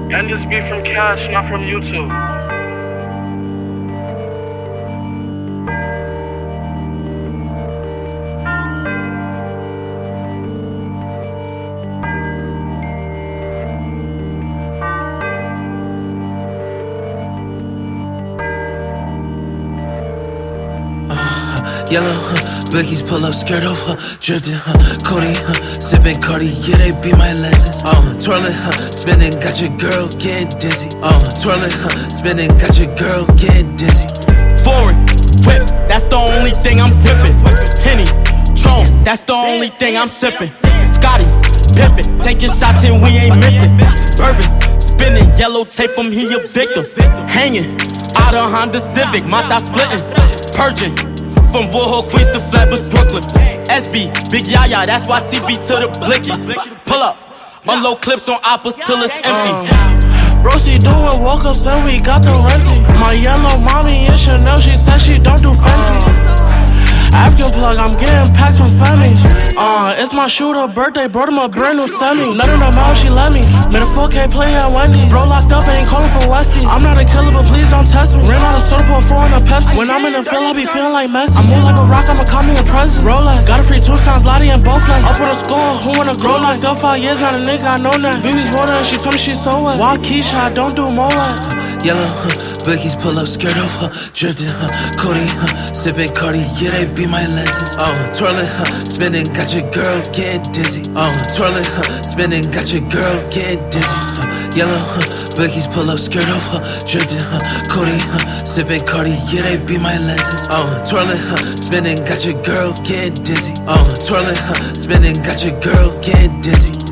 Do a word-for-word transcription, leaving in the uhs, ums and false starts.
And this be from Cash, not from YouTube. Yellow, huh, boogies pull up, skirt off, huh, drifting, huh, Cody, huh, sipping Cardi, yeah, they be my lenses. Uh, twirling, huh, spinning, got your girl getting dizzy. Uh, twirling, huh, spinning, got your girl getting dizzy. Foreign whips, that's the only thing I'm whipping. Henny, Tron, that's the only thing I'm sipping. Scotty, pimpin', taking shots and we ain't missing. Bourbon, spinning, yellow tape him, he a victim. Hanging out of Honda Civic, my thigh splitting, purging. From Woodhull, Queens to Flatbush, Brooklyn. S B, Big Yaya, that's why T V to the blickies. Pull up, unload clips on oppas till it's empty. Uh, bro, she doing walk ups and we got the renting. My yellow mommy in Chanel, she said she don't do fancy. African plug, I'm getting packs from family. Uh, it's my shooter birthday, brought him a brand new semi. Nut in her mouth, she let me. Made a four K play at Wendy. Bro locked up, ain't calling for Westies. I'm not a killer, but please don't test me. Ran out of soda, put four in a Pepsi. When I'm in the field, I be feeling like Messi. I move like a rock, I'ma call me a president. Rolex, got a free two times, Lottie and both legs. Up on the score, who wanna grow like up five years, not a nigga, I know that. Vivi's water and she told me she's so wet. Wild Keisha, I don't do more. Yellow, huh, boogies pull up, skirt off, huh, drifting, huh, Cody, huh, sipping Cardi, yeah, they be my lenses. Uh, twirling, huh, spinning, got your girl getting dizzy. Uh, twirling, huh, spinning, got your girl getting dizzy. Uh, yellow, huh, boogies pull up, skirt off, huh, drifting, huh, Cody, huh, sipping Cardi, yeah, they be my lenses. Uh, twirling, huh, spinning, got your girl getting dizzy. Uh, twirling, huh, spinning, got your girl getting dizzy.